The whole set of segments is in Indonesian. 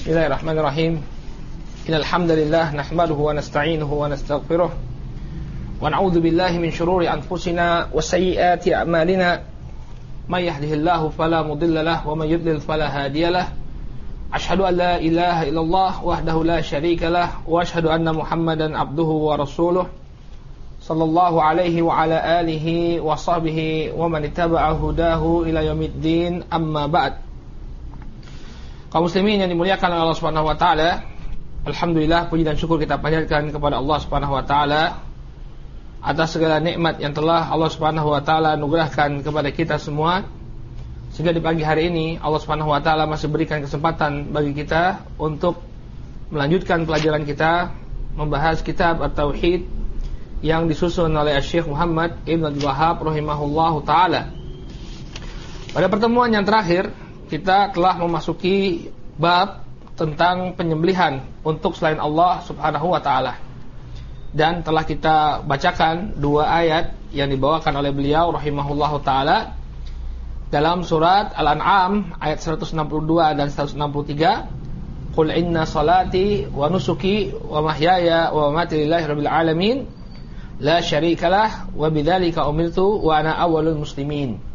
Bismillahirrahmanirrahim. Innal hamdalillah nahmaduhu wa nasta'inuhu wa nastaghfiruh wa na'udzu billahi min shururi anfusina wa sayyiati a'malina. May yahdihillahu fala mudilla lahu wa may yudlil fala hadiya lahu. Asyhadu an la ilaha illallah wahdahu la syarika lahu wa asyhadu anna Muhammadan abduhu wa rasuluh sallallahu alaihi wa ala alihi wa sahbihi wa man ittaba'a hudahu ila yaumiddin. Amma ba'd. Kaum muslimin yang dimuliakan oleh Allah Subhanahu wa taala, alhamdulillah puji dan syukur kita panjatkan kepada Allah Subhanahu wa taala atas segala nikmat yang telah Allah Subhanahu wa taala anugerahkan kepada kita semua. Sehingga di pagi hari ini Allah Subhanahu wa taala masih berikan kesempatan bagi kita untuk melanjutkan pelajaran kita membahas kitab At-Tauhid yang disusun oleh Syekh Muhammad Ibn Abdul Wahhab rahimahullahu taala. Pada pertemuan yang terakhir kita telah memasuki bab tentang penyembelihan untuk selain Allah Subhanahu wa taala. Dan telah kita bacakan dua ayat yang dibawakan oleh beliau rahimahullahu taala dalam surat Al-An'am ayat 162 dan 163. Qul inna salati wa nusuki wa mahyaya wa mamati lillahi rabbil alamin la syarikalah wa bidzalika umirtu wa ana awwalul muslimin.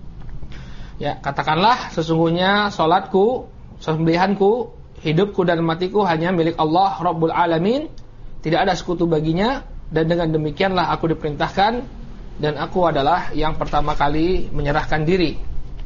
Ya, katakanlah sesungguhnya salatku, sembelihanku, hidupku dan matiku hanya milik Allah Rabbul Alamin, tidak ada sekutu baginya, dan dengan demikianlah aku diperintahkan dan aku adalah yang pertama kali menyerahkan diri.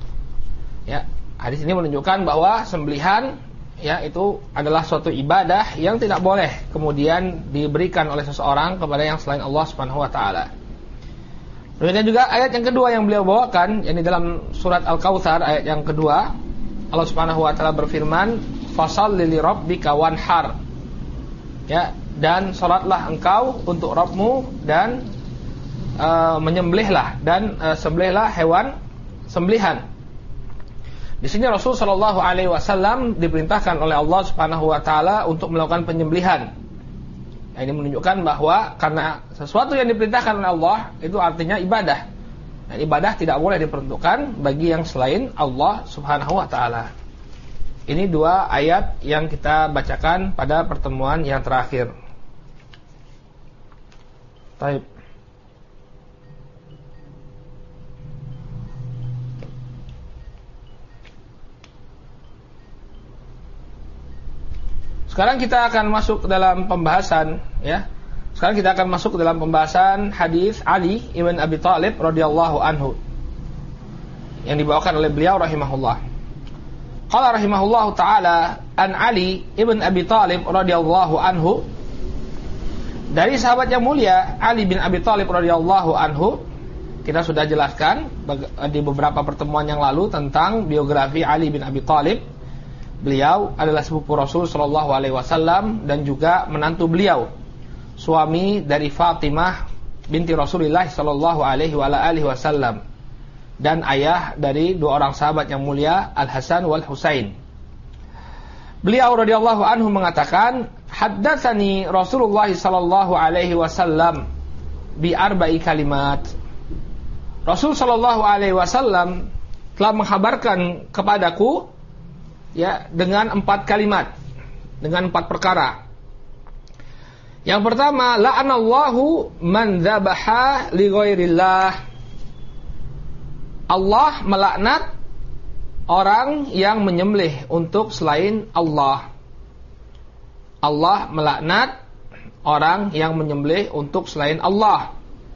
Ya, hadis ini menunjukkan bahwa sembelihan ya itu adalah suatu ibadah yang tidak boleh kemudian diberikan oleh seseorang kepada yang selain Allah Subhanahu wa taala. Kemudian juga ayat yang kedua yang beliau bawakan, yakni dalam surat Al-Kautsar ayat yang kedua, Allah Subhanahu wa taala berfirman, "Fashalli li rabbika wanhar." Ya, dan salatlah engkau untuk Rabbmu dan menyembelihlah dan sembelihlah hewan sembelihan. Di sini Rasul sallallahu alaihi wasallam diperintahkan oleh Allah Subhanahu wa taala untuk melakukan penyembelihan. Nah, ini menunjukkan bahwa karena sesuatu yang diperintahkan oleh Allah itu artinya ibadah. Nah, ibadah tidak boleh diperuntukkan bagi yang selain Allah Subhanahu wa taala. Ini dua ayat yang kita bacakan pada pertemuan yang terakhir. Baik. Sekarang kita akan masuk ke dalam pembahasan ya. Sekarang kita akan masuk ke dalam pembahasan hadis Ali ibn Abi Thalib radhiyallahu anhu yang dibawakan oleh beliau rahimahullah. Qala rahimahullahu taala an Ali ibn Abi Thalib radhiyallahu anhu, dari sahabat yang mulia Ali bin Abi Thalib radhiyallahu anhu. Kita sudah jelaskan di beberapa pertemuan yang lalu tentang biografi Ali bin Abi Thalib. Beliau adalah sepupu Rasul sallallahu alaihi wasallam dan juga menantu beliau, suami dari Fatimah binti Rasulullah sallallahu alaihi wasallam, dan ayah dari dua orang sahabat yang mulia Al-Hasan wal Husain. Beliau radhiyallahu anhu mengatakan, haddatsani Rasulullah sallallahu alaihi wasallam bi arba'i kalimat. Rasul sallallahu alaihi wasallam telah menghabarkan kepadaku ya dengan 4 kalimat, dengan 4 perkara. Yang pertama, la'anallahu man dzabaha li ghairillah. Allah melaknat orang yang menyembelih untuk selain Allah. Allah melaknat orang yang menyembelih untuk selain Allah.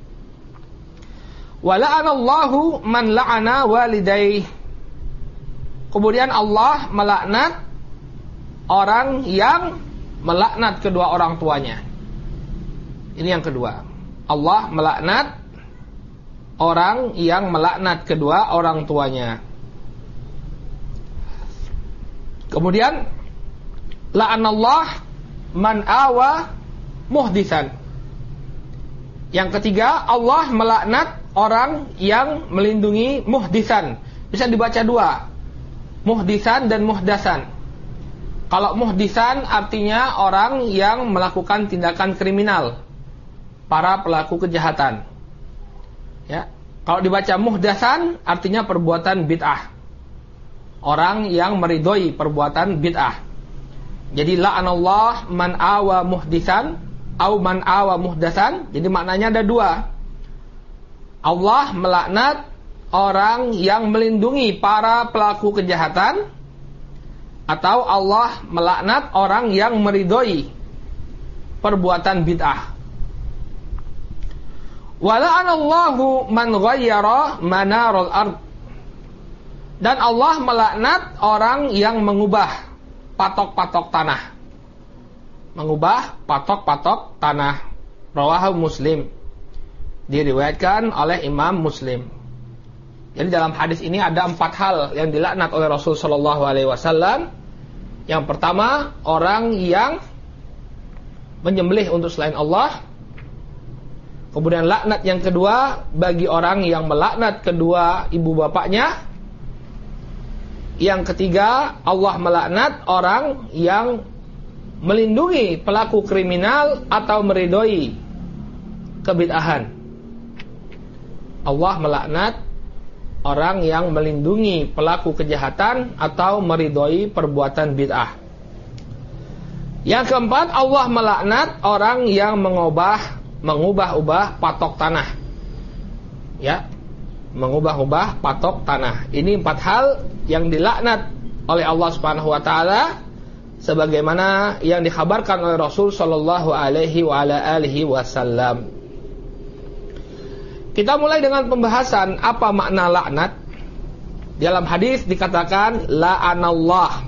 Wa la'anallahu man la'ana walidayhi. Kemudian Allah melaknat orang yang melaknat kedua orang tuanya. Ini yang kedua. Allah melaknat orang yang melaknat kedua orang tuanya. Kemudian la'anallah man awa muhditsan. Yang ketiga, Allah melaknat orang yang melindungi muhditsan. Bisa dibaca dua, muhdisan dan muhdasan. Kalau muhdisan artinya orang yang melakukan tindakan kriminal, para pelaku kejahatan. Ya, kalau dibaca muhdasan artinya perbuatan bid'ah, orang yang meridhoi perbuatan bid'ah. Jadi la'anallah man awa muhditsan au man awa muhdatsan. Jadi maknanya ada dua. Allah melaknat orang yang melindungi para pelaku kejahatan, atau Allah melaknat orang yang meridhoi perbuatan bid'ah. Wa la'anallahu man ghayyara manarul ard. Dan Allah melaknat orang yang mengubah patok-patok tanah. Mengubah patok-patok tanah. Rawahu Muslim. Diriwayatkan oleh Imam Muslim. Jadi dalam hadis ini ada 4 hal yang dilaknat oleh Rasul sallallahu alaihi wasallam. Yang pertama, orang yang menyembelih untuk selain Allah. Kemudian laknat yang kedua bagi orang yang melaknat kedua ibu bapaknya. Yang ketiga, Allah melaknat orang yang melindungi pelaku kriminal atau meridhoi kebid'ahan. Allah melaknat orang yang melindungi pelaku kejahatan atau meridhoi perbuatan bid'ah. Yang keempat, Allah melaknat orang yang mengubah-ubah patok tanah. Ya, mengubah-ubah patok tanah. Ini 4 hal yang dilaknat oleh Allah Subhanahu wa taala sebagaimana yang dikhabarkan oleh Rasul sallallahu alaihi wasallam. Kita mulai dengan pembahasan apa makna laknat. Dalam hadis dikatakan la'anallah.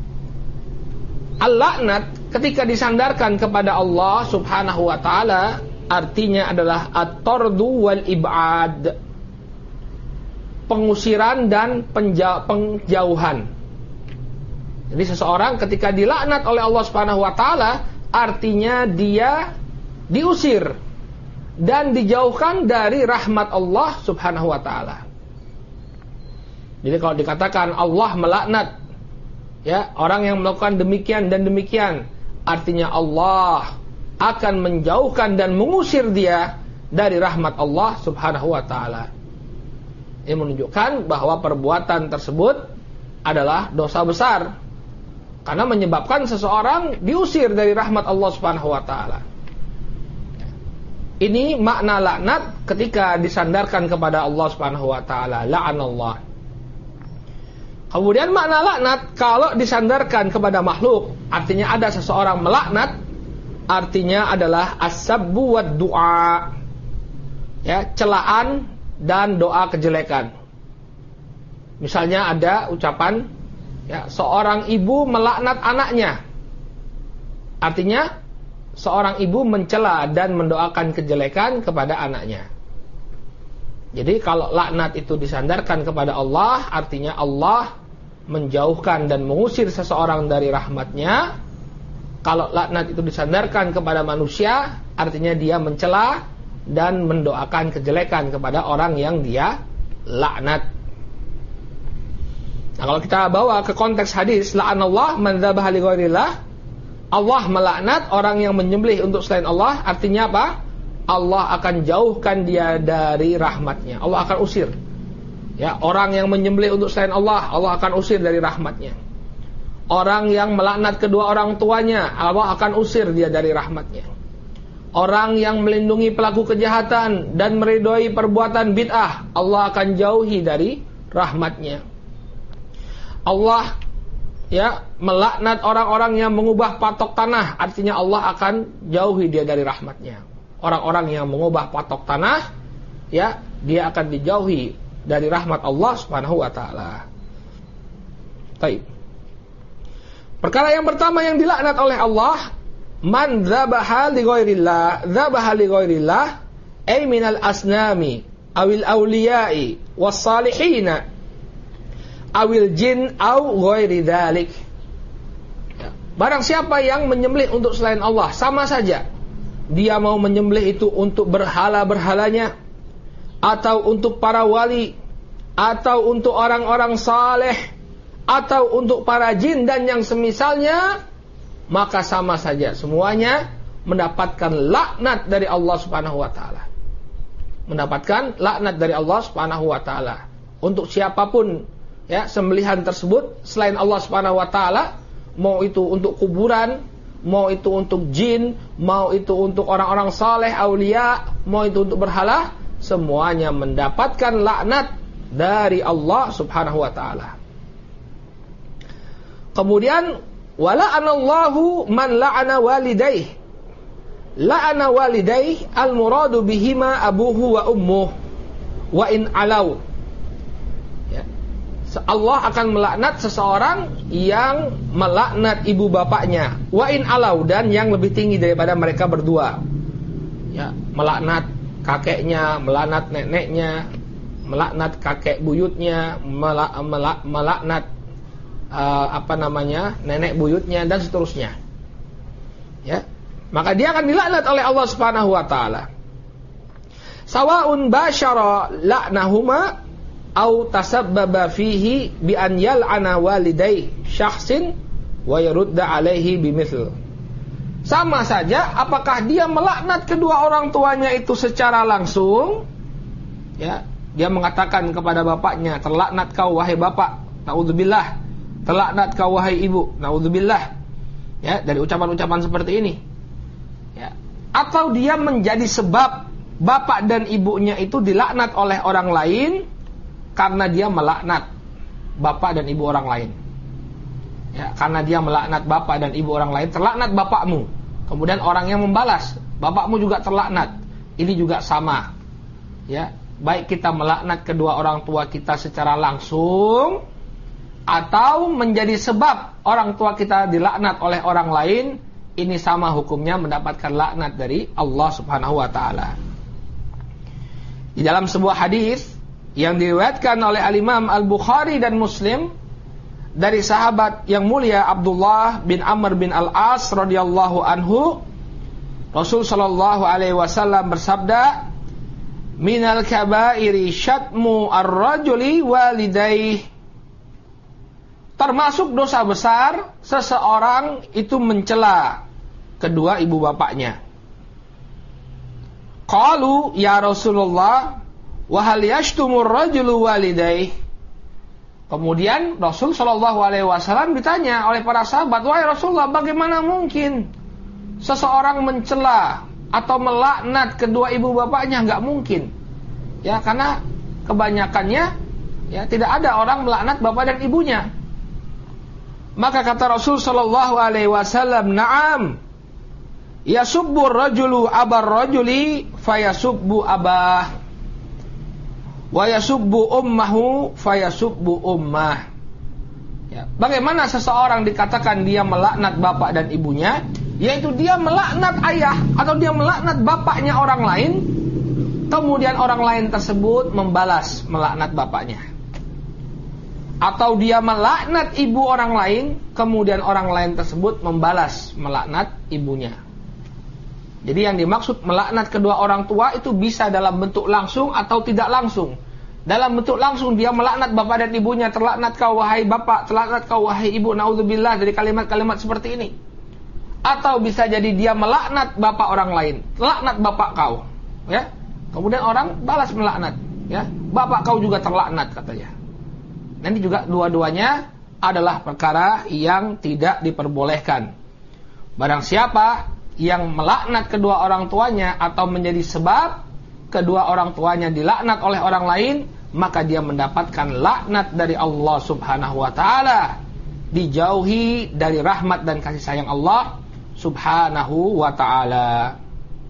Al-laknat ketika disandarkan kepada Allah Subhanahu wa taala artinya adalah at-tardu wal ib'ad. Pengusiran dan penjauhan. Jadi seseorang ketika dilaknat oleh Allah Subhanahu wa taala artinya dia diusir dan dijauhkan dari rahmat Allah Subhanahu wa taala. Jadi kalau dikatakan Allah melaknat ya orang yang melakukan demikian dan demikian, artinya Allah akan menjauhkan dan mengusir dia dari rahmat Allah Subhanahu wa taala. Ini menunjukkan bahwa perbuatan tersebut adalah dosa besar karena menyebabkan seseorang diusir dari rahmat Allah Subhanahu wa taala. Ini makna laknat ketika disandarkan kepada Allah Subhanahu wa taala, la'anallah. Kemudian makna laknat kalau disandarkan kepada makhluk, artinya ada seseorang melaknat, artinya adalah as-sabbu wad du'a. Ya, celaan dan doa kejelekan. Misalnya ada ucapan ya, seorang ibu melaknat anaknya. Artinya seorang ibu mencela dan mendoakan kejelekan kepada anaknya. Jadi kalau laknat itu disandarkan kepada Allah, artinya Allah menjauhkan dan mengusir seseorang dari rahmatnya. Kalau laknat itu disandarkan kepada manusia, artinya dia mencela dan mendoakan kejelekan kepada orang yang dia laknat. Nah, kalau kita bawa ke konteks hadis, la'anallah man dzabaha li ghairillah, Allah melaknat orang yang menyembelih untuk selain Allah, artinya apa? Allah akan jauhkan dia dari rahmatnya. Allah akan usir. Ya, orang yang menyembelih untuk selain Allah, Allah akan usir dari rahmatnya. Orang yang melaknat kedua orang tuanya, Allah akan usir dia dari rahmatnya. Orang yang melindungi pelaku kejahatan dan meridhoi perbuatan bid'ah, Allah akan jauhi dari rahmatnya. Allah ya melaknat orang-orang yang mengubah patok tanah, artinya Allah akan jauhi dia dari rahmatnya. Orang-orang yang mengubah patok tanah, ya dia akan dijauhi dari rahmat Allah Subhanahu wa taala. Baik. Perkara yang pertama yang dilaknat oleh Allah, man dzabaha li ghairillah ay minal asnami awil awliya'i was salihina awil jin aw ghairi dzalik. Barang siapa yang menyembelih untuk selain Allah, sama saja dia mau menyembelih itu untuk berhala-berhalanya, atau untuk para wali, atau untuk orang-orang saleh, atau untuk para jin dan yang semisalnya, maka sama saja semuanya mendapatkan laknat dari Allah Subhanahu wa taala. Mendapatkan laknat dari Allah Subhanahu wa taala. Untuk siapapun ya sembelihan tersebut selain Allah Subhanahu wa taala, mau itu untuk kuburan, mau itu untuk jin, mau itu untuk orang-orang saleh, aulia, mau itu untuk berhala, semuanya mendapatkan laknat dari Allah Subhanahu wa taala. Kemudian wala'anallahu man la'ana walidayh. La'ana walidayh al-muradu bihima abuhu wa ummuh wa in alau. Allah akan melaknat seseorang yang melaknat ibu bapaknya, wa in alau, dan yang lebih tinggi daripada mereka berdua. Ya, melaknat kakeknya, melaknat neneknya, melaknat kakek buyutnya, melaknat nenek buyutnya, dan seterusnya. Ya, maka dia akan dilaknat oleh Allah Subhanahu wa taala. Sawa'un basyara la'nahuma au tasabbaba fihi bi an yal'ana walidai syakhsin wa yarudda alaihi bimithl. Sama saja apakah dia melaknat kedua orang tuanya itu secara langsung, ya, dia mengatakan kepada bapaknya, terlaknat kau wahai bapak, naudzubillah, terlaknat kau wahai ibu, naudzubillah, ya, dari ucapan-ucapan seperti ini, ya, atau dia menjadi sebab bapak dan ibunya itu dilaknat oleh orang lain karena dia melaknat bapak dan ibu orang lain. Ya, karena dia melaknat bapak dan ibu orang lain, terlaknat bapakmu. Kemudian orang yang membalas, bapakmu juga terlaknat. Ini juga sama. Ya, baik kita melaknat kedua orang tua kita secara langsung atau menjadi sebab orang tua kita dilaknat oleh orang lain, ini sama hukumnya mendapatkan laknat dari Allah Subhanahu wa taala. Di dalam sebuah hadis yang diriwayatkan oleh Al-Imam Al-Bukhari dan Muslim dari sahabat yang mulia Abdullah bin Amr bin Al-As radhiyallahu anhu, Rasul sallallahu alaihi wasallam bersabda, "Minal kabairi syatmu ar-rajuli walidayh." Termasuk dosa besar seseorang itu mencela kedua ibu bapaknya. Qalu ya Rasulullah, wa hal yashtumur rajulu walidayh. Kemudian Rasul sallallahu alaihi wasallam ditanya oleh para sahabat, wahai Rasulullah, bagaimana mungkin seseorang mencela atau melaknat kedua ibu bapaknya? Enggak mungkin. Ya, karena kebanyakannya ya tidak ada orang melaknat bapak dan ibunya. Maka kata Rasul sallallahu alaihi wasallam, "Na'am. Yasubbur rajulu abar rajuli fayasubbu abah. Wa yasubbu ummahu fayasubbu ummah." Ya, bagaimana seseorang dikatakan dia melaknat bapak dan ibunya, yaitu dia melaknat ayah atau dia melaknat bapaknya orang lain, kemudian orang lain tersebut membalas melaknat bapaknya. Atau dia melaknat ibu orang lain, kemudian orang lain tersebut membalas melaknat ibunya. Jadi yang dimaksud melaknat kedua orang tua itu bisa dalam bentuk langsung atau tidak langsung. Dalam bentuk langsung dia melaknat bapak dan ibunya, terlaknat kau wahai bapak, terlaknat kau wahai ibu, naudzubillah, dari kalimat-kalimat seperti ini. Atau bisa jadi dia melaknat bapak orang lain, terlaknat bapak kau, ya. Kemudian orang balas melaknat, ya. Bapak kau juga terlaknat katanya. Nanti juga dua-duanya adalah perkara yang tidak diperbolehkan. Barang siapa yang melaknat kedua orang tuanya atau menjadi sebab kedua orang tuanya dilaknat oleh orang lain, maka dia mendapatkan laknat dari Allah Subhanahu wa taala, dijauhi dari rahmat dan kasih sayang Allah Subhanahu wa taala.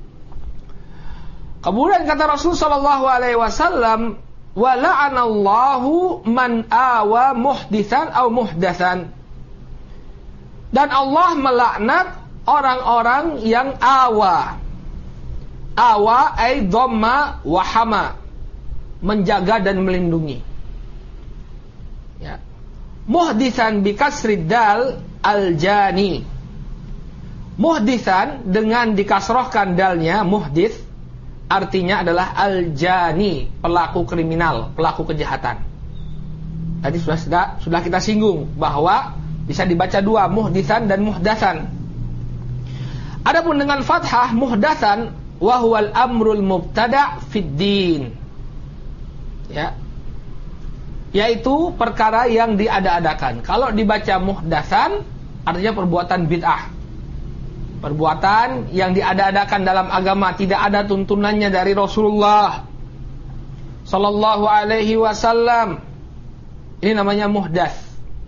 Kemudian kata Rasul sallallahu alaihi wasallam, "Wa la'anallahu man awa muhditsan aw muhdatsan." Dan Allah melaknat orang-orang yang awa. Awa ay dhamma wa hama, menjaga dan melindungi. Ya. Muhditsan bi kasrid dal al-jani. Muhditsan dengan dikasrohkan dalnya, muhdits artinya adalah al-jani, pelaku kriminal, pelaku kejahatan. Tadi sudah kita singgung bahwa bisa dibaca dua, muhditsan dan muhdatsan. Adapun dengan fathah muhdatsan, wa huwal amrul mubtada' fid din. Ya. Yaitu perkara yang diada-adakan. Kalau dibaca muhdatsan artinya perbuatan bid'ah. Perbuatan yang diada-adakan dalam agama, tidak ada tuntunannya dari Rasulullah sallallahu alaihi wasallam. Ini namanya muhdats.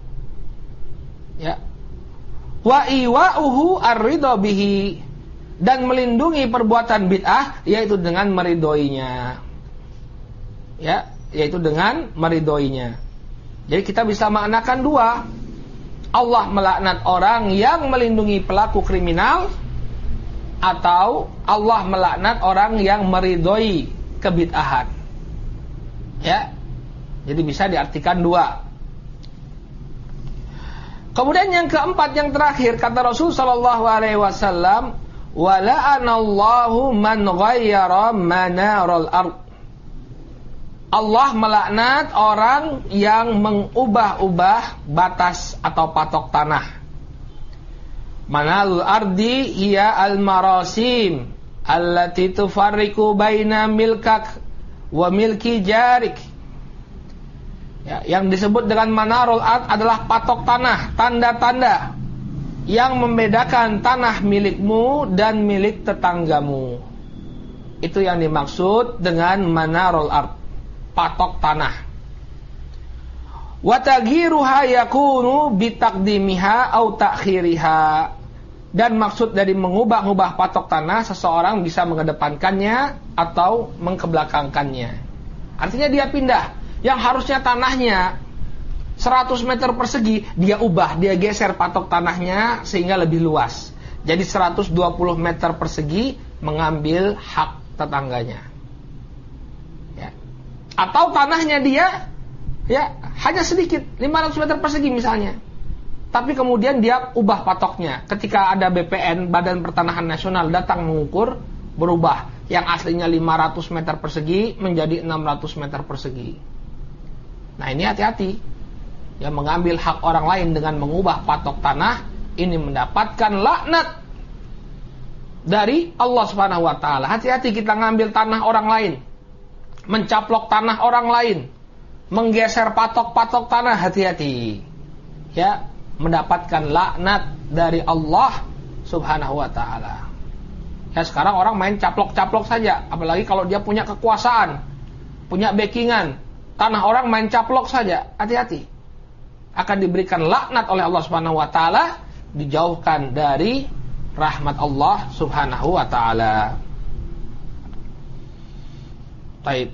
Ya. Wa iwa'uhu ar-ridha bihi, dan melindungi perbuatan bid'ah yaitu dengan meridhoinya. Ya, yaitu dengan meridhoinya. Jadi kita bisa maknakan dua. Allah melaknat orang yang melindungi pelaku kriminal, atau Allah melaknat orang yang meridhoi kebid'ahan. Ya. Jadi bisa diartikan dua. Kemudian yang keempat, yang terakhir, kata Rasul sallallahu alaihi wasallam, wa la'anallahu man ghayyara manaral ard. Allah melaknat orang yang mengubah-ubah batas atau patok tanah. Manalul ardi hiya al-marasim allati tufarriqu baina milkak wa milki jarik. Ya, yang disebut dengan manarul ard adalah patok tanah, tanda-tanda yang membedakan tanah milikmu dan milik tetanggamu. Itu yang dimaksud dengan manarul ard, patok tanah. Wa taghiruha yakunu bitaqdimiha au ta'khiriha. Dan maksud dari mengubah-ubah patok tanah, seseorang bisa mengedepankannya atau mengkebelakangkannya. Artinya dia pindah. Yang harusnya tanahnya 100 meter persegi, dia ubah, dia geser patok tanahnya sehingga lebih luas. Jadi 120 meter persegi mengambil hak tetangganya. Ya. Atau tanahnya dia ya hanya sedikit, 500 meter persegi misalnya. Tapi kemudian dia ubah patoknya. Ketika ada BPN, Badan Pertanahan Nasional, datang mengukur, berubah. Yang aslinya 500 meter persegi menjadi 600 meter persegi. Nah ini hati-hati. Yang mengambil hak orang lain dengan mengubah patok tanah, ini mendapatkan laknat dari Allah Subhanahu wa taala. Hati-hati kita ngambil tanah orang lain, mencaplok tanah orang lain, menggeser patok-patok tanah, hati-hati. Ya, mendapatkan laknat dari Allah Subhanahu wa taala. Ya, sekarang orang main caplok-caplok saja, apalagi kalau dia punya kekuasaan, punya backingan. Tanah orang main caplok saja, hati-hati. Akan diberikan laknat oleh Allah Subhanahu wa taala, dijauhkan dari rahmat Allah Subhanahu wa taala. Baik.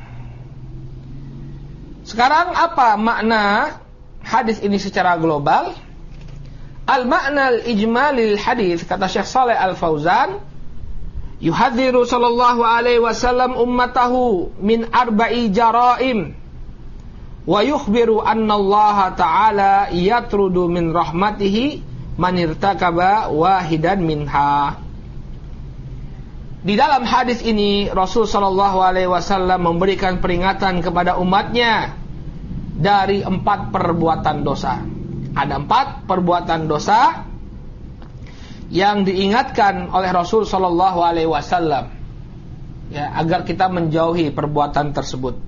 Sekarang apa makna hadis ini secara global? Al-makna al-ijmalil hadis, kata Syekh Shalih Al-Fauzan, yuhadziru sallallahu alaihi wasallam ummatahu min arba'i jaraim wa yukhbiru anna Allah ta'ala yatrudu min rahmatihi man irtakaba wahidan minha. Di dalam hadis ini Rasul sallallahu alaihi wasallam memberikan peringatan kepada umatnya dari 4 perbuatan dosa. Ada 4 perbuatan dosa yang diingatkan oleh Rasul sallallahu alaihi wasallam, ya, agar kita menjauhi perbuatan tersebut.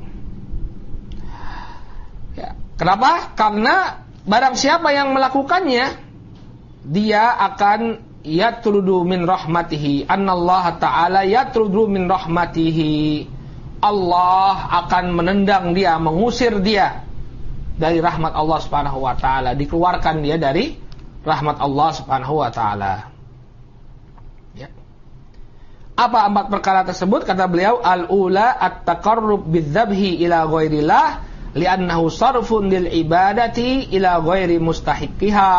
Ya, kenapa? Karena barang siapa yang melakukannya, dia akan yatrudu min rahmatihi. Annallaha ta'ala yatrudu min rahmatihi. Allah akan menendang dia, mengusir dia dari rahmat Allah Subhanahu wa taala, dikeluarkan dia dari rahmat Allah Subhanahu wa taala. Ya. Apa 4 perkara tersebut? Kata beliau, al-ula at-taqarrub bidzabhi ila ghairillah li'annahu sarfun lil ibadati ila ghairi mustahiqiha.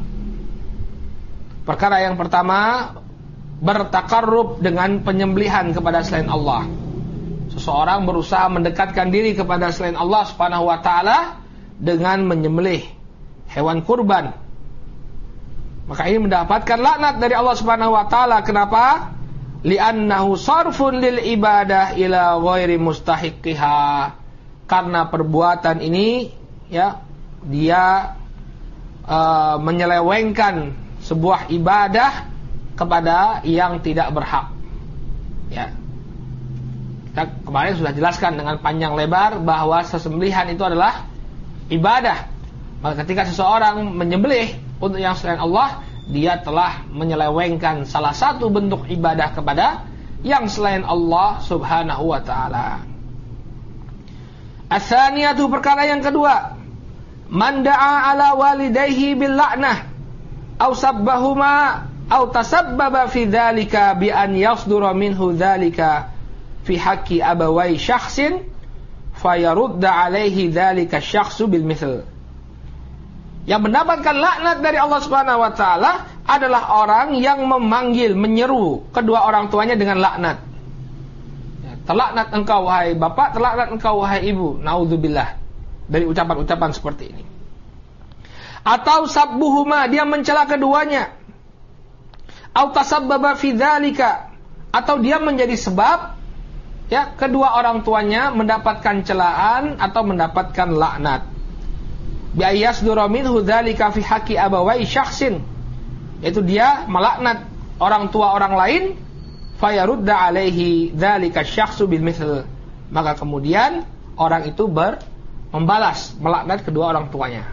Perkara yang pertama, bertakarrub dengan penyembelihan kepada selain Allah. Seseorang berusaha mendekatkan diri kepada selain Allah Subhanahu wa taala dengan menyembelih hewan kurban. Maka ini mendapatkan laknat dari Allah Subhanahu wa taala. Kenapa? Li'annahu sarfun lil ibadah ila ghairi mustahiqiha. Karena perbuatan ini, ya, dia menyelewengkan sebuah ibadah kepada yang tidak berhak. Ya. Kita kemarin sudah jelaskan dengan panjang lebar bahwa sesembelihan itu adalah ibadah. Maka ketika seseorang menyembelih untuk yang selain Allah, dia telah menyelewengkan salah satu bentuk ibadah kepada yang selain Allah subhanahu wa ta'ala. As-saniyatu, perkara yang kedua, man da'a ala walidayhi bil la'nah aw sabbahuma aw tasabbaba fi dzalika bi an yasdura minhu dzalika fi haqqi abawai syakhsin fayarudda alaihi dzalika syakhsu bil mithl. Yang mendapatkan laknat dari Allah Subhanahu wa taala adalah orang yang memanggil, menyeru kedua orang tuanya dengan laknat. Terlaknat engkau wahai bapak, terlaknat engkau wahai ibu. Naudzubillah dari ucapan-ucapan seperti ini. Atau sabbuhuma, dia mencela keduanya. Au tasabbaba fi dzalika, atau dia menjadi sebab ya kedua orang tuanya mendapatkan celaan atau mendapatkan laknat. Bi ayasdura minhu dzalika fi haqqi abawai syakhsin, yaitu dia melaknat orang tua orang lain, fayarudda alaihi dzalika syakhsu bil mithl, maka kemudian orang itu membalas, melaknat kedua orang tuanya.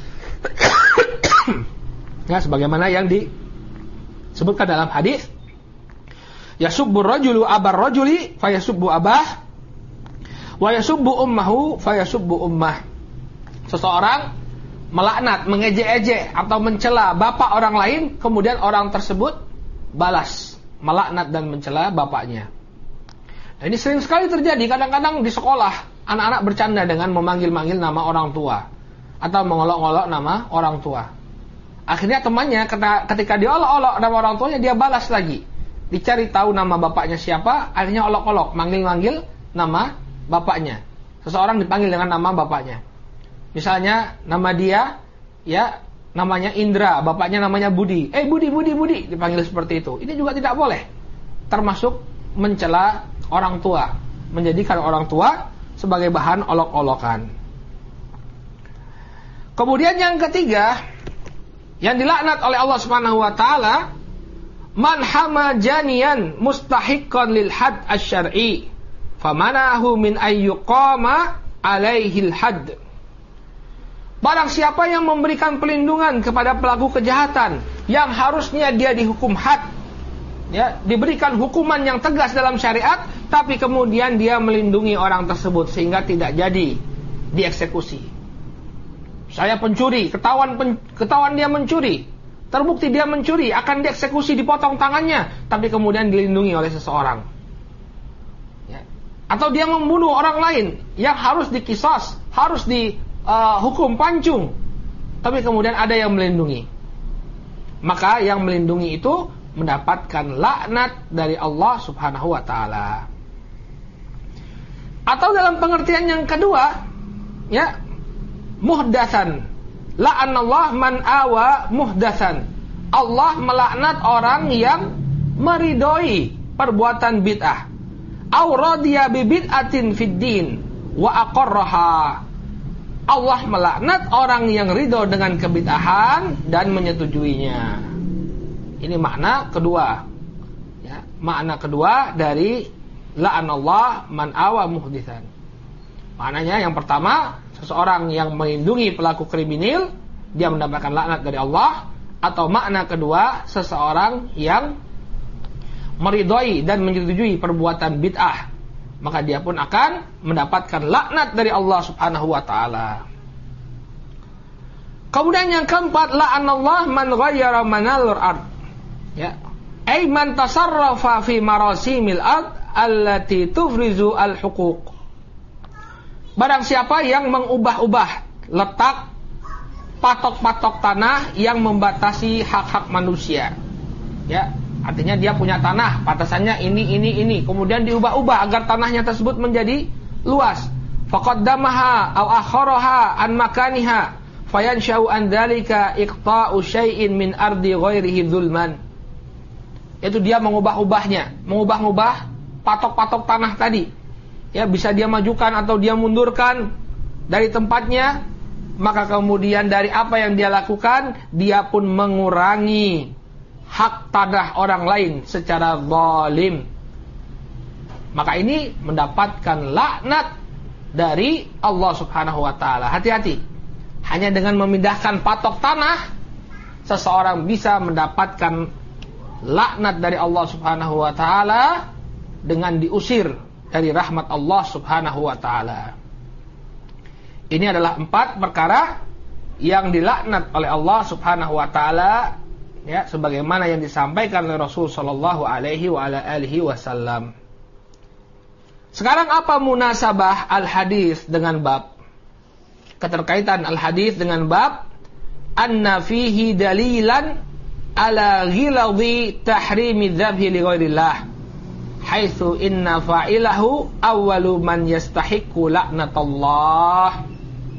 Ya, sebagaimana yang disebutkan dalam hadis, yasubbu rajulu abar rajuli fayasubbu abah wa yasubbu ummahu fayasubbu ummah. Seseorang melaknat, mengejek-ejek atau mencela bapak orang lain, kemudian orang tersebut balas, melaknat dan mencela bapaknya. Nah, ini sering sekali terjadi. Kadang-kadang di sekolah anak-anak bercanda dengan memanggil-manggil nama orang tua atau mengolok-olok nama orang tua. Akhirnya temannya ketika dia olok-olok nama orang tuanya, dia balas lagi. Dicari tahu nama bapaknya siapa, akhirnya olok-olok, manggil-manggil nama bapaknya. Seseorang dipanggil dengan nama bapaknya. Misalnya nama dia, ya namanya Indra, bapaknya namanya Budi. Budi, dipanggil seperti itu. Ini juga tidak boleh. Termasuk mencela orang tua, menjadikan orang tua sebagai bahan olok-olokan. Kemudian yang ketiga, yang dilaknat oleh Allah Subhanahu wa taala, man hama janiyan mustahiqqan lil had asy-syar'i famanahu min ayyuqama alaihil had. Barang siapa yang memberikan pelindungan kepada pelaku kejahatan yang harusnya dia dihukum had, ya, diberikan hukuman yang tegas dalam syariat, tapi kemudian dia melindungi orang tersebut sehingga tidak jadi dieksekusi. Saya pencuri, ketahuan dia mencuri, terbukti dia mencuri, akan dieksekusi, dipotong tangannya, tapi kemudian dilindungi oleh seseorang. Ya. Atau dia membunuh orang lain yang harus dikisos, harus hukum pancung, tapi kemudian ada yang melindungi, maka yang melindungi itu mendapatkan laknat dari Allah Subhanahu wa taala. Atau dalam pengertian yang kedua, ya, muhdatsan, la'anallah man awa muhdatsan. Allah melaknat orang yang meridhoi perbuatan bid'ah. Au radiya bi bid'atin fid din wa aqarraha. Allah melaknat orang yang ridho dengan kebid'ahan dan menyetujuinya. Ini makna kedua. Ya, makna kedua dari la'anallah man awa muhditsan. Maknanya yang pertama, seseorang yang melindungi pelaku kriminal, dia mendapatkan laknat dari Allah. Atau makna kedua, seseorang yang meridhoi dan menyetujui perbuatan bid'ah, maka dia pun akan mendapatkan laknat dari Allah Subhanahu wa taala. Kemudian yang keempat, la'anallah man ghayyara manalur ard. Ya. Ay man tasarrafa fi marasimil ard allati tufrizu al-huquq. Barang siapa yang mengubah-ubah letak patok-patok tanah yang membatasi hak-hak manusia. Ya. Artinya dia punya tanah, batasannya ini, kemudian diubah-ubah agar tanahnya tersebut menjadi luas. Faqaddamaha aw akharaha an makaniha fayansha'u an dzalika iqta'u syai'in min ardi ghairihi dzulman. Itu dia mengubah-ubahnya, mengubah-ubah patok-patok tanah tadi. Ya, bisa dia majukan atau dia mundurkan dari tempatnya, maka kemudian dari apa yang dia lakukan, dia pun mengurangi hak tanah orang lain secara zalim. Maka ini mendapatkan laknat dari Allah Subhanahu wa taala. Hati-hati. Hanya dengan memindahkan patok tanah seseorang bisa mendapatkan laknat dari Allah Subhanahu wa taala dengan diusir dari rahmat Allah Subhanahu wa taala. Ini adalah 4 perkara yang dilaknat oleh Allah Subhanahu wa taala, ya, sebagaimana yang disampaikan oleh Rasul sallallahu alaihi wasallam. Sekarang apa munasabah al-hadis dengan bab? Keterkaitan al-hadis dengan bab, anna fihi dalilan ala ghiladi tahrimi dzabhi li ghairillah, haitsu inna fa'ilahu awwalu man yastahiqqu laknatullah.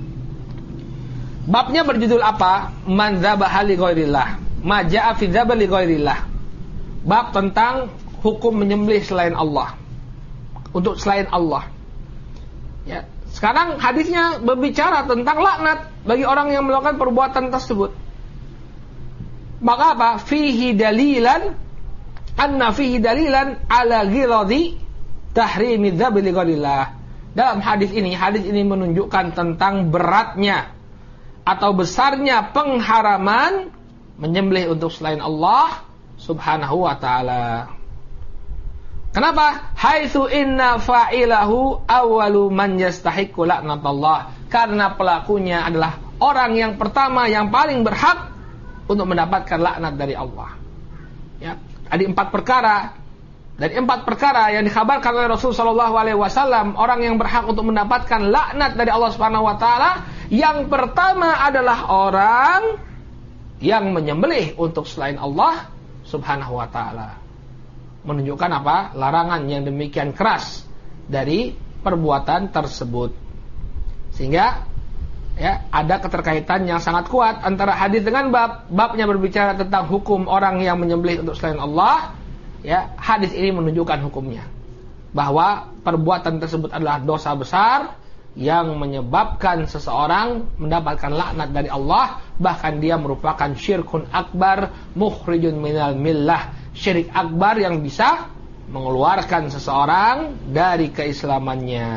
Babnya berjudul apa? Man dzabaha li ghairillah, ma jaa fi dzabhi li ghairillah. Bab tentang hukum menyembelih selain Allah, untuk selain Allah. Ya, sekarang hadisnya berbicara tentang laknat bagi orang yang melakukan perbuatan tersebut. Maka apa? Fihi dalilan, anna fihi dalilan ala ghiladi tahrimi dzabhi li ghairillah. Dalam hadis ini menunjukkan tentang beratnya atau besarnya pengharaman menyembelih untuk selain Allah Subhanahu wa taala. Kenapa? Haitsu inna fa'ilahu awwalu man yastahiqqu laknatullah. Karena pelakunya adalah orang yang pertama yang paling berhak untuk mendapatkan laknat dari Allah. Ya, ada 4 perkara. Dari 4 perkara yang dikabarkan oleh Rasul sallallahu alaihi wasallam, orang yang berhak untuk mendapatkan laknat dari Allah Subhanahu wa taala, yang pertama adalah orang yang menyembelih untuk selain Allah Subhanahu wa taala. Menunjukkan apa? Larangan yang demikian keras dari perbuatan tersebut. Sehingga ya, ada keterkaitan yang sangat kuat antara hadis dengan bab. Babnya berbicara tentang hukum orang yang menyembelih untuk selain Allah. Ya, hadis ini menunjukkan hukumnya, bahwa perbuatan tersebut adalah dosa besar yang menyebabkan seseorang mendapatkan laknat dari Allah. Bahkan dia merupakan syirkun akbar mukhrijun minal millah, syirik akbar yang bisa mengeluarkan seseorang dari keislamannya.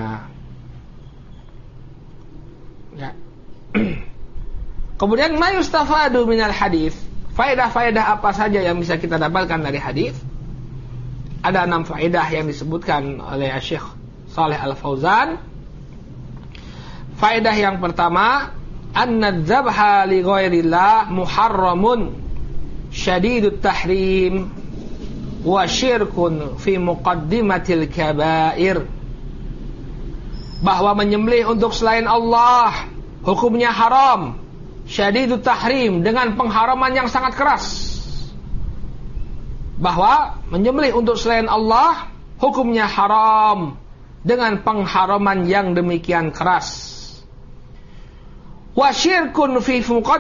Ya. Kemudian ma yustafadu minal hadis, faedah-faedah apa saja yang bisa kita dapatkan dari hadis? Ada 6 faedah yang disebutkan oleh Syekh Shalih Al-Fauzan. Faedah yang pertama, anna dzabha li ghairillah muharramun syadidut tahrim wa syirkun fi muqaddimatil kabair. Bahwa menyembelih untuk selain Allah hukumnya haram, syadidut tahrim, dengan pengharaman yang sangat keras. Bahwa menyembelih untuk selain Allah hukumnya haram dengan pengharaman yang demikian keras. Wa syirkun fi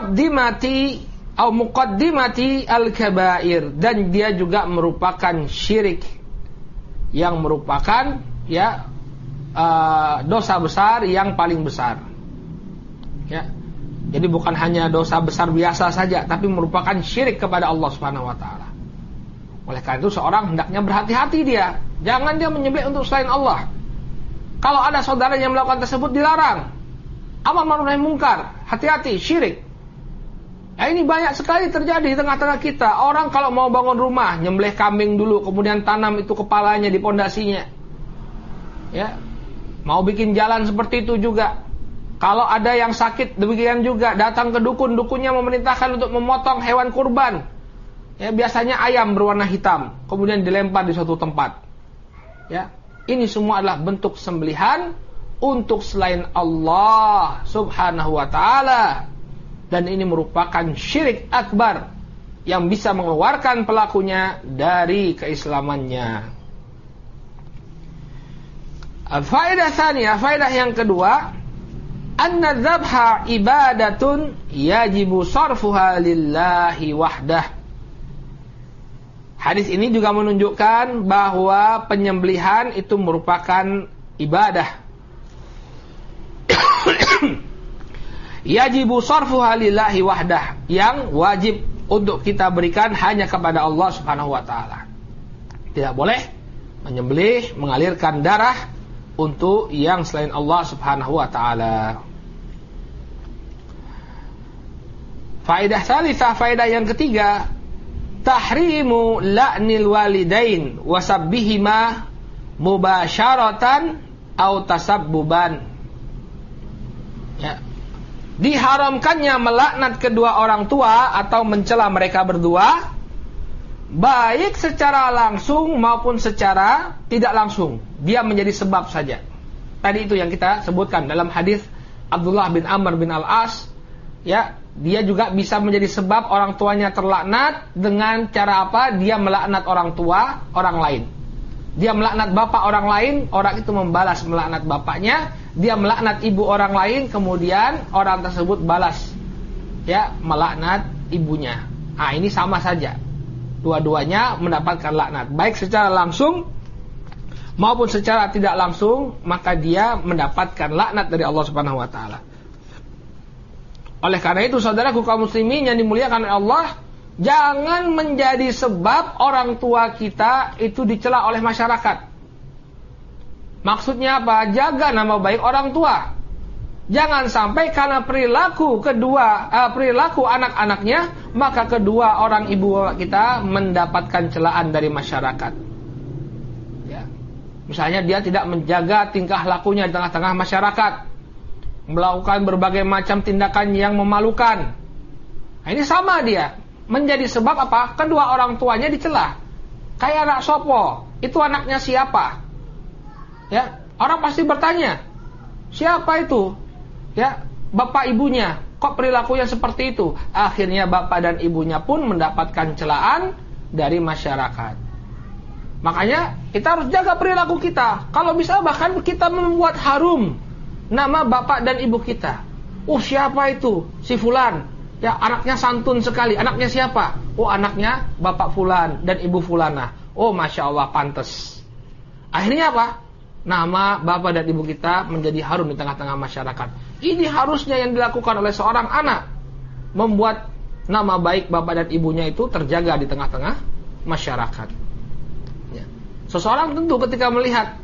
muqaddimati al-kabair, dan dia juga merupakan syirik yang merupakan ya dosa besar yang paling besar. Ya. Jadi bukan hanya dosa besar biasa saja, tapi merupakan syirik kepada Allah Subhanahu wa taala. Oleh karena itu seorang hendaknya berhati-hati dia. Jangan dia menyembelih untuk selain Allah. Kalau ada saudara yang melakukan tersebut, dilarang. Amar ma'ruf nahi munkar. Hati-hati, syirik. Ya, ini banyak sekali terjadi di tengah-tengah kita. Orang kalau mau bangun rumah, nyembelih kambing dulu, kemudian tanam itu kepalanya di pondasinya. Ya. Mau bikin jalan seperti itu juga. Kalau ada yang sakit, demikian juga. Datang ke dukun, dukunnya memerintahkan untuk memotong hewan kurban. Ya, biasanya ayam berwarna hitam, kemudian dilempar di suatu tempat. Ya, ini semua adalah bentuk sembelihan untuk selain Allah Subhanahu wa taala, dan ini merupakan syirik akbar yang bisa mengeluarkan pelakunya dari keislamannya. Faedah tsaniyah, faedah yang kedua, anna dzabha ibadatun yajibu sarfuha lillahi wahdah. Hadis ini juga menunjukkan bahwa penyembelihan itu merupakan ibadah. Yajibu sarfuha lillahi wahdah, yang wajib untuk kita berikan hanya kepada Allah Subhanahu wa taala. Tidak boleh menyembelih, mengalirkan darah untuk yang selain Allah Subhanahu wa taala. Faedah yang ketiga, tahrimu la'nil walidain wasabbihima mubasyaratan au tasabbuban. Ya. Diharamkannya melaknat kedua orang tua atau mencela mereka berdua, baik secara langsung maupun secara tidak langsung. Dia menjadi sebab saja. Tadi itu yang kita sebutkan dalam hadis Abdullah bin Amr bin Al-As, ya, dia juga bisa menjadi sebab orang tuanya terlaknat dengan cara apa? Dia melaknat orang tua orang lain. Dia melaknat bapak orang lain, orang itu membalas melaknat bapaknya. Dia melaknat ibu orang lain, kemudian orang tersebut balas, ya, melaknat ibunya. Ah, ini sama saja. Dua-duanya mendapatkan laknat, baik secara langsung maupun secara tidak langsung, maka dia mendapatkan laknat dari Allah Subhanahu wa taala. Oleh karena itu, saudaraku kaum muslimin yang dimuliakan oleh Allah, jangan menjadi sebab orang tua kita itu dicela oleh masyarakat. Maksudnya apa? Jaga nama baik orang tua. Jangan sampai karena perilaku anak-anaknya, maka kedua orang ibu bapak kita mendapatkan celaan dari masyarakat. Ya. Misalnya dia tidak menjaga tingkah lakunya di tengah-tengah masyarakat, melakukan berbagai macam tindakan yang memalukan. Nah, ini sama dia menjadi sebab apa? Kedua orang tuanya dicela. Kayak anak sopo, itu anaknya siapa? Ya, orang pasti bertanya, siapa itu? Ya, bapak ibunya. Kok perilakunya seperti itu? Akhirnya bapak dan ibunya pun mendapatkan celaan dari masyarakat. Makanya kita harus jaga perilaku kita. Kalau bisa bahkan kita membuat harum nama bapak dan ibu kita. Siapa itu? Si fulan. Ya, anaknya santun sekali. Anaknya siapa? Anaknya bapak fulan dan ibu fulana. Masya Allah, pantas. Akhirnya apa? Nama bapak dan ibu kita menjadi harum di tengah-tengah masyarakat. Ini harusnya yang dilakukan oleh seorang anak, membuat nama baik bapak dan ibunya itu terjaga di tengah-tengah masyarakat. Ya. Seseorang tentu ketika melihat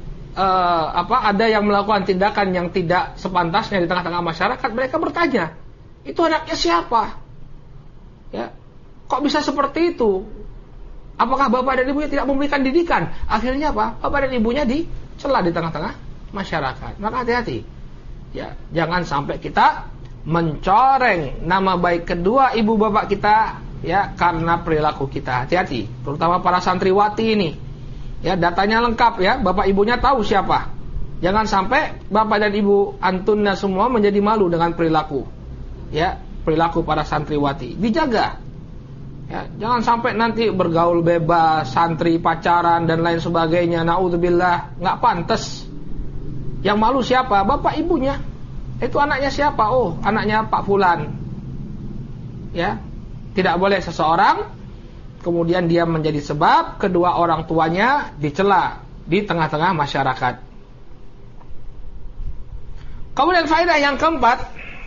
ada yang melakukan tindakan yang tidak sepantasnya di tengah-tengah masyarakat, mereka bertanya, itu anaknya siapa? Ya, kok bisa seperti itu? Apakah bapak dan ibunya tidak memberikan didikan? Akhirnya apa? Bapak dan ibunya dicela di tengah-tengah masyarakat. Maka hati-hati. Ya, jangan sampai kita mencoreng nama baik kedua ibu bapak kita, ya, karena perilaku kita. Hati-hati, terutama para santriwati ini. Ya, datanya lengkap, ya, bapak ibunya tahu siapa. Jangan sampai bapak dan ibu antunna semua menjadi malu dengan perilaku, ya, perilaku para santriwati. Dijaga. Ya, jangan sampai nanti bergaul bebas, santri pacaran dan lain sebagainya. Naudzubillah, nggak pantas. Yang malu siapa? Bapak ibunya. Itu anaknya siapa? Anaknya Pak Fulan. Ya, tidak boleh seseorang kemudian dia menjadi sebab kedua orang tuanya dicela di tengah-tengah masyarakat. Kemudian faedah yang keempat,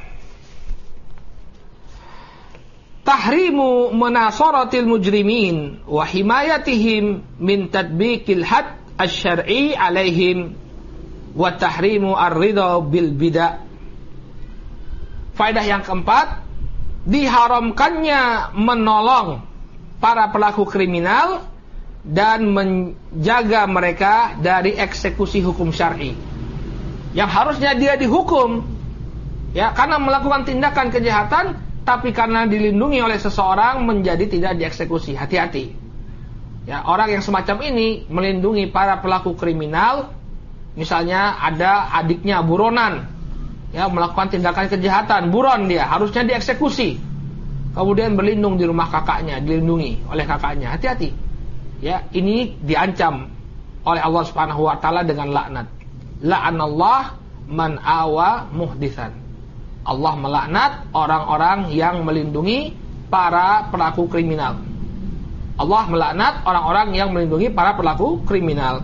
tahrimu munasaratil mujrimin wa himayatihim min tadbiqil had asy-syar'i alaihim wa tahrimu ar-ridha bil bid'ah. Faedah yang keempat, diharamkannya menolong para pelaku kriminal dan menjaga mereka dari eksekusi hukum syar'i. Yang harusnya dia dihukum, ya, karena melakukan tindakan kejahatan, tapi karena dilindungi oleh seseorang menjadi tidak dieksekusi. Hati-hati. Ya, orang yang semacam ini melindungi para pelaku kriminal. Misalnya ada adiknya buronan, ya, melakukan tindakan kejahatan, buron dia, harusnya dieksekusi. Kemudian berlindung di rumah kakaknya, dilindungi oleh kakaknya. Hati-hati. Ya, ini diancam oleh Allah Subhanahu wa taala dengan laknat. La'anallah man awa muhditsan. Allah melaknat orang-orang yang melindungi para pelaku kriminal. Allah melaknat orang-orang yang melindungi para pelaku kriminal.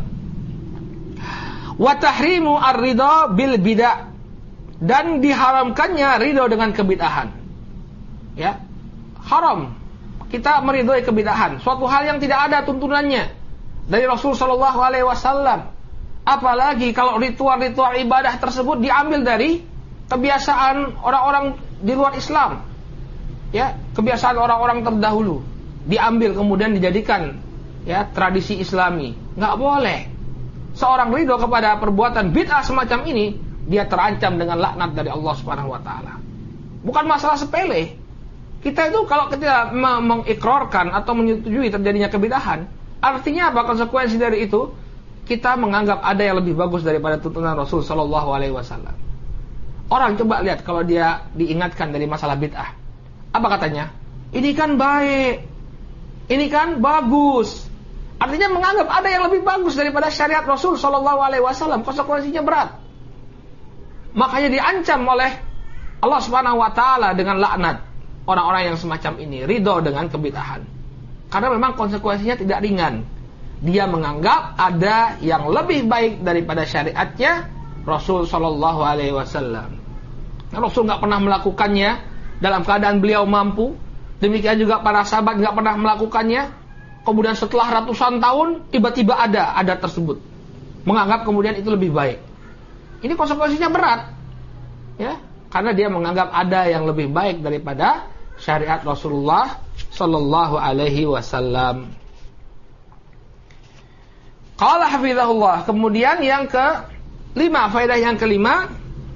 Wa tahrimu ar-ridha bil bid'ah, dan diharamkannya ridho dengan kebid'ahan. Ya, haram kita meridhoi kebid'ahan, suatu hal yang tidak ada tuntunannya dari Rasul sallallahu alaihi wasallam. Apalagi kalau ritual-ritual ibadah tersebut diambil dari kebiasaan orang-orang di luar Islam. ya kebiasaan orang-orang terdahulu diambil kemudian dijadikan ya tradisi Islami. Nggak boleh. Seorang ridho kepada perbuatan bid'ah semacam ini, dia terancam dengan laknat dari Allah Subhanahu wa taala. Bukan masalah sepele. Kita itu kalau kita mengikrarkan atau menyetujui terjadinya kebid'ahan, artinya apa konsekuensi dari itu? Kita menganggap ada yang lebih bagus daripada tuntunan Rasul sallallahu alaihi wasallam. Orang coba lihat kalau dia diingatkan dari masalah bid'ah. Apa katanya? Ini kan baik. Ini kan bagus. Artinya menganggap ada yang lebih bagus daripada syariat Rasul sallallahu alaihi wasallam. Konsekuensinya berat. Makanya diancam oleh Allah Subhanahu wa taala dengan laknat orang-orang yang semacam ini, ridho dengan kebid'ahan. Karena memang konsekuensinya tidak ringan. Dia menganggap ada yang lebih baik daripada syariatnya Rasul sallallahu alaihi wasallam. Rasul enggak pernah melakukannya dalam keadaan beliau mampu. Demikian juga para sahabat enggak pernah melakukannya. Kemudian setelah ratusan tahun tiba-tiba ada adat tersebut. Menganggap kemudian itu lebih baik. Ini konsekuensinya berat. Ya, karena dia menganggap ada yang lebih baik daripada syariat Rasulullah sallallahu alaihi wasallam. Qala hafizahullah. Kemudian yang kelima, faedah yang kelima,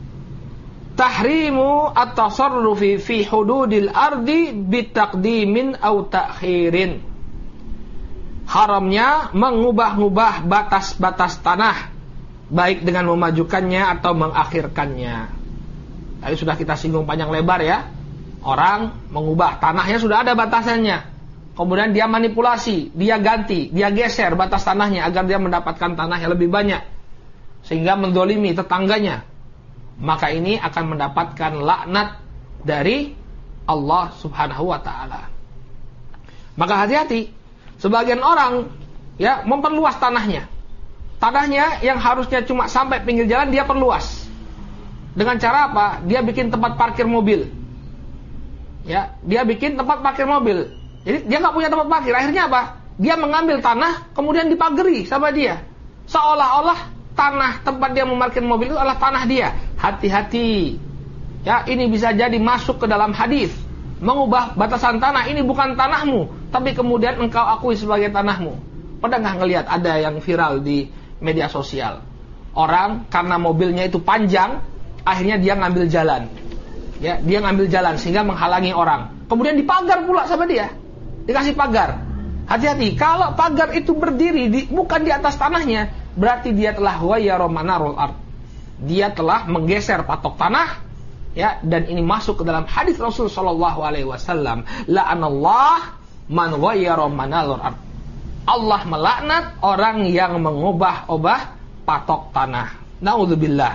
tahrimu at-tasarrufi fi hududil ardi bitaqdimin aw ta'khirin. Haramnya mengubah-ubah batas-batas tanah, baik dengan memajukannya atau mengakhirkannya. Tadi sudah kita singgung panjang lebar ya. Orang mengubah tanahnya sudah ada batasannya. Kemudian dia manipulasi, dia ganti, dia geser batas tanahnya agar dia mendapatkan tanah yang lebih banyak. Sehingga mendolimi tetangganya. Maka ini akan mendapatkan laknat dari Allah Subhanahu wa ta'ala. Maka hati-hati. Sebagian orang ya memperluas tanahnya. Tanahnya yang harusnya cuma sampai pinggir jalan dia perluas. Dengan cara apa? Dia bikin tempat parkir mobil. Ya, dia bikin tempat parkir mobil. Jadi dia nggak punya tempat parkir. Akhirnya apa? Dia mengambil tanah kemudian dipagari sama dia. Seolah-olah tanah tempat dia memarkir mobil itu adalah tanah dia. Hati-hati. Ya, ini bisa jadi masuk ke dalam hadis. Mengubah batasan tanah, ini bukan tanahmu, tapi kemudian engkau akui sebagai tanahmu. Pernah nggak ngelihat ada yang viral di media sosial? Orang karena mobilnya itu panjang, akhirnya dia ngambil jalan. Ya, dia ngambil jalan sehingga menghalangi orang. Kemudian dipagar pula sama dia. Dikasih pagar. Hati-hati, kalau pagar itu berdiri bukan di atas tanahnya, berarti dia telah ghayyara manarul ard. Dia telah menggeser patok tanah. Ya, dan ini masuk ke dalam hadis Rasul sallallahu alaihi wasallam, la'anallah man ghayyara manarul ard. Allah melaknat orang yang mengubah-ubah patok tanah. Naudzubillah.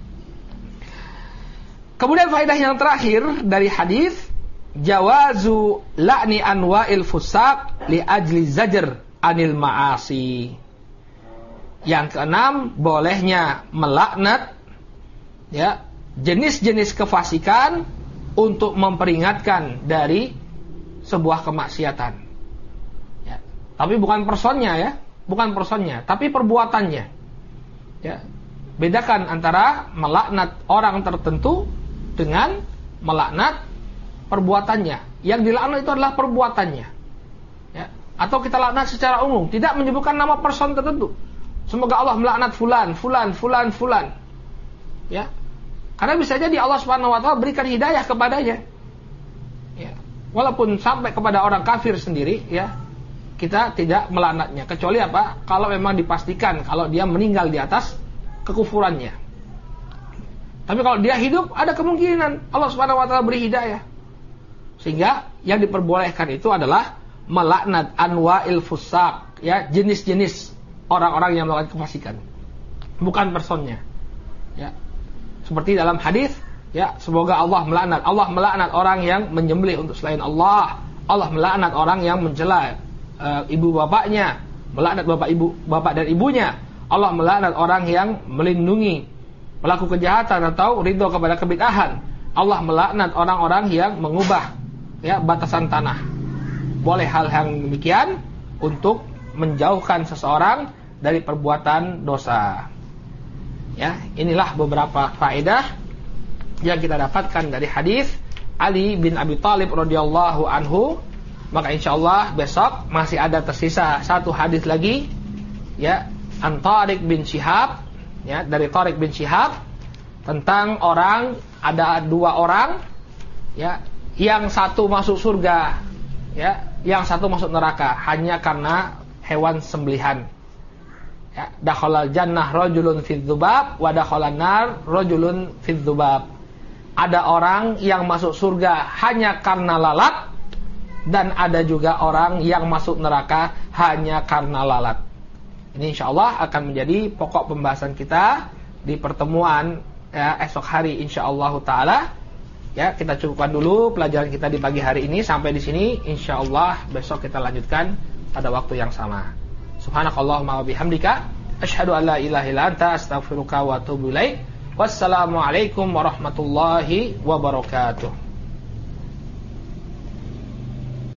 Kemudian faedah yang terakhir dari hadis, jawazu la'ni anwa'il fusaq li ajli zajr anil ma'asi. Yang keenam, bolehnya melaknat ya jenis-jenis kefasikan untuk memperingatkan dari sebuah kemaksiatan. Ya, tapi bukan personnya ya, bukan personnya, tapi perbuatannya. Ya, bedakan antara melaknat orang tertentu dengan melaknat perbuatannya. Yang dilaknat itu adalah perbuatannya. Ya, atau kita laknat secara umum, tidak menyebutkan nama person tertentu. Semoga Allah melaknat fulan, fulan, fulan, fulan. Ya. Karena bisa jadi Allah Subhanahu wa taala berikan hidayah kepadanya. Ya. Walaupun sampai kepada orang kafir sendiri ya, kita tidak melaknatnya kecuali apa? Kalau memang dipastikan kalau dia meninggal di atas kekufurannya. Tapi kalau dia hidup ada kemungkinan Allah Subhanahu wa taala beri hidayah. Sehingga yang diperbolehkan itu adalah melaknat anwa'il fusaq, ya, jenis-jenis orang-orang yang melakukan kefasikan. Bukan personnya. Ya. Seperti dalam hadis, ya, semoga Allah melaknat orang yang menyembelih untuk selain Allah. Allah melaknat orang yang mencela ibu bapaknya, melaknat bapak dan ibunya. Allah melaknat orang yang melindungi pelaku kejahatan atau ridho kepada kebid'ahan. Allah melaknat orang-orang yang mengubah ya batasan tanah. Boleh hal yang demikian untuk menjauhkan seseorang dari perbuatan dosa. Ya, inilah beberapa faedah yang kita dapatkan dari hadis Ali bin Abi Thalib radhiyallahu anhu, maka insyaallah besok masih ada tersisa satu hadis lagi, ya, an Tariq bin Syihab, ya, dari Tariq bin Syihab, tentang orang, ada dua orang, ya, yang satu masuk surga, ya, yang satu masuk neraka hanya karena hewan sembelihan. Ya, dakhalal jannah rajulun fil dzubab wa dakhalan nar rajulun fil dzubab. Ada orang yang masuk surga hanya karena lalat, dan ada juga orang yang masuk neraka hanya karena lalat. Ini insyaallah akan menjadi pokok pembahasan kita di pertemuan, ya, esok hari insyaallah taala. Ya, kita cukupkan dulu pelajaran kita di pagi hari ini sampai di sini. Insyaallah besok kita lanjutkan pada waktu yang sama. Subhanakallahumma wa bihamdika asyhadu an la ilaha illa anta astaghfiruka wa atubu ilaik. Wassalamualaikum warahmatullahi wabarakatuh.